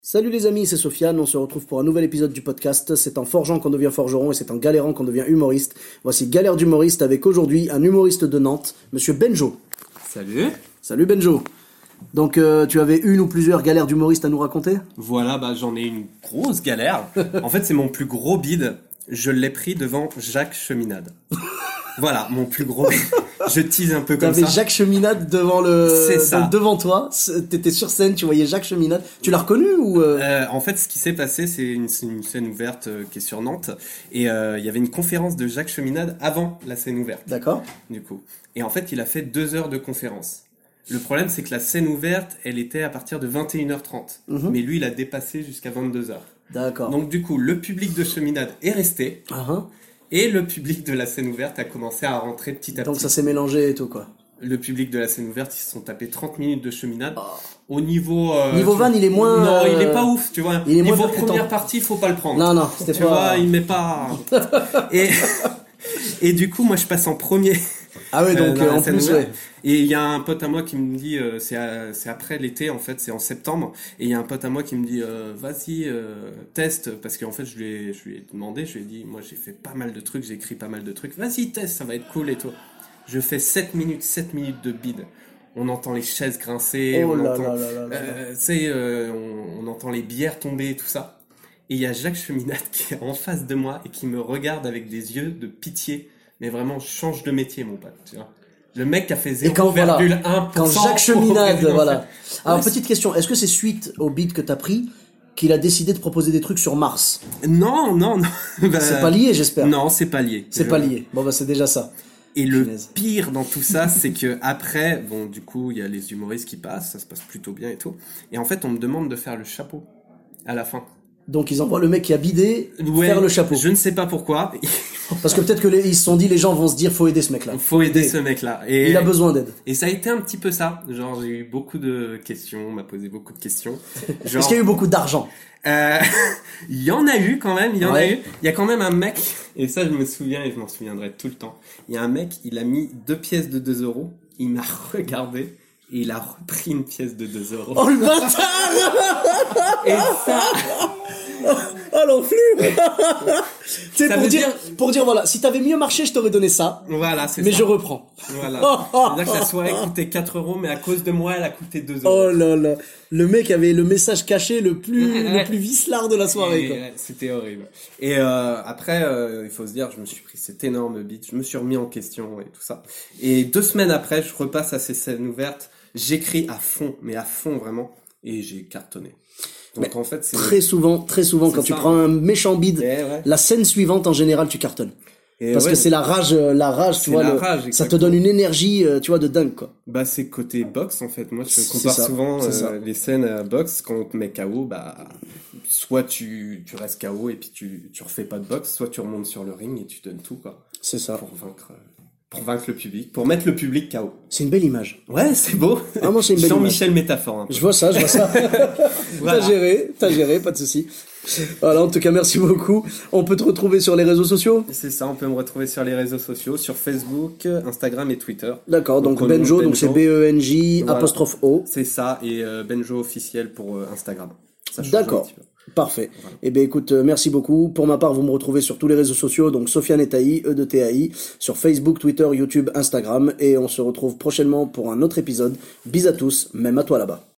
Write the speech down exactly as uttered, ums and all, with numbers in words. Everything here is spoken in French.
Salut les amis, c'est Sofiane, on se retrouve pour un nouvel épisode du podcast. C'est en forgeant qu'on devient forgeron et c'est en galérant qu'on devient humoriste. Voici Galère d'humoriste avec aujourd'hui un humoriste de Nantes, Monsieur Benjo. Salut. Salut Benjo. Donc euh, tu avais une ou plusieurs galères d'humoriste à nous raconter ? Voilà, bah j'en ai une grosse galère. En fait, c'est mon plus gros bide. Je l'ai pris devant Jacques Cheminade. Voilà, mon plus gros. Je tease un peu comme T'avais ça. Jacques Cheminade devant le, C'est ça. donc, devant toi. T'étais sur scène, tu voyais Jacques Cheminade. Tu l'as reconnu ou euh... Euh, en fait, ce qui s'est passé, c'est une, c'est une scène ouverte euh, qui est sur Nantes, et euh, il y avait une conférence de Jacques Cheminade avant la scène ouverte. D'accord. Du coup, et en fait, il a fait deux heures de conférence. Le problème, c'est que la scène ouverte, elle était à partir de vingt et une heures trente, Mhm. mais lui, il a dépassé jusqu'à vingt-deux heures. D'accord. Donc du coup, le public de Cheminade est resté. Ah, hein. Et le public de la scène ouverte a commencé à rentrer petit à Donc petit. ça s'est mélangé et tout quoi. Le public de la scène ouverte, ils se sont tapés trente minutes de Cheminade. Oh. Au niveau... Euh, Niveau tu- van, il est moins, Non, il est euh, pas ouf, tu vois. il est moins Niveau percutant. première partie, il faut pas le prendre. Non, non, c'était Tu pas... vois, il met pas... et, et du coup, moi, je passe en premier. Ah ouais, donc euh, dans euh, la en scène plus, ouverte. ouais. Et il y a un pote à moi qui me dit, euh, c'est, à- c'est après l'été, en fait, c'est en septembre. Et il y a un pote à moi qui me dit, euh, vas-y, euh, teste. Parce qu'en fait, je lui, ai, je lui ai demandé, je lui ai dit, moi, j'ai fait pas mal de trucs, j'ai écrit pas mal de trucs. Vas-y, teste, ça va être cool et tout. Je fais sept minutes, sept minutes de bide. On entend les chaises grincer, Oh on là entend, là là là là. euh, tu sais, euh, on, on entend les bières tomber et tout ça. Et il y a Jacques Cheminade qui est en face de moi et qui me regarde avec des yeux de pitié. Mais vraiment, change de métier, mon pote, tu vois. Le mec qui a fait Et quand, voilà, zéro virgule un pour cent quand Jacques Cheminade, au voilà. Alors, Ouais, petite question, est-ce que c'est suite au beat que t'as pris qu'il a décidé de proposer des trucs sur Mars ? Non, non, non. Bah, C'est pas lié, j'espère. Non, c'est pas lié. C'est Je- pas lié. Bon, bah, c'est déjà ça. Et le Punaise. pire dans tout ça, c'est que après, bon, du coup, il y a les humoristes qui passent, ça se passe plutôt bien et tout. Et en fait, on me demande de faire le chapeau à la fin. Donc, ils envoient le mec qui a bidé Ouais, faire le chapeau. Je ne sais pas pourquoi. Parce que peut-être que les, ils se sont dit, les gens vont se dire, faut aider ce mec-là. Il faut aider ce mec-là. Et, Il a besoin d'aide. et ça a été un petit peu ça. Genre, j'ai eu beaucoup de questions, on m'a posé beaucoup de questions. Genre, Est-ce qu'il y a eu beaucoup d'argent ? Euh, il y en a eu quand même, il y en Ouais. a eu. Il y a quand même un mec, et ça je me souviens et je m'en souviendrai tout le temps. Il y a un mec, il a mis deux pièces de deux euros, il m'a regardé et il a repris une pièce de deux euros. Oh, le bâtard ! Et ça, Oh, l'enflure ! Tu sais, Ça pour veut dire, dire- pour dire, voilà, si t'avais mieux marché, je t'aurais donné ça. voilà, c'est Mais ça. je reprends. Voilà. C'est-à-dire que la soirée coûtait quatre euros, mais à cause de moi, elle a coûté deux euros. Oh là là. Le mec avait le message caché le plus, Ouais. le plus vicelard de la soirée, Et, quoi. ouais, c'était horrible. Et euh, après, euh, il faut se dire, je me suis pris cet énorme beat, je me suis remis en question et tout ça. Et deux semaines après, je repasse à ces scènes ouvertes, j'écris à fond, mais à fond vraiment, et j'ai cartonné. Donc Mais en fait, c'est Très souvent, très souvent, C'est quand tu ça. prends un méchant bide, Eh ouais. la scène suivante, en général, tu cartonnes. Et Parce ouais, que c'est la rage, euh, la rage, tu C'est vois, la le- rage, ça te exactement. donne une énergie, euh, tu vois, de dingue, quoi. Bah c'est côté boxe en fait. Moi, je C'est compare ça, souvent c'est euh, ça. les scènes à boxe quand on te met K O. Bah soit tu tu restes K O et puis tu tu refais pas de boxe, soit tu remontes sur le ring et tu donnes tout quoi C'est ça. pour vaincre euh, pour vaincre le public, pour mettre le public K O. C'est une belle image. Ouais, c'est beau. Vraiment, c'est une belle Jean-Michel métaphore. Un peu. Je vois ça, je vois ça. Voilà. T'as géré, t'as géré, pas de souci. Voilà, en tout cas, merci beaucoup. On peut te retrouver sur les réseaux sociaux. C'est ça, on peut me retrouver sur les réseaux sociaux, sur Facebook, Instagram et Twitter. D'accord, donc Donc, au nom Benjo, de donc c'est Benjo. B E N J Voilà. apostrophe O. C'est ça, et euh, Benjo officiel pour euh, Instagram. Ça change D'accord. un petit peu. Parfait. Voilà. Eh bien, écoute, euh, merci beaucoup. Pour ma part, vous me retrouvez sur tous les réseaux sociaux, donc Sofiane et Taï, E de T A I, sur Facebook, Twitter, YouTube, Instagram, et on se retrouve prochainement pour un autre épisode. Bis à tous, même à toi là-bas.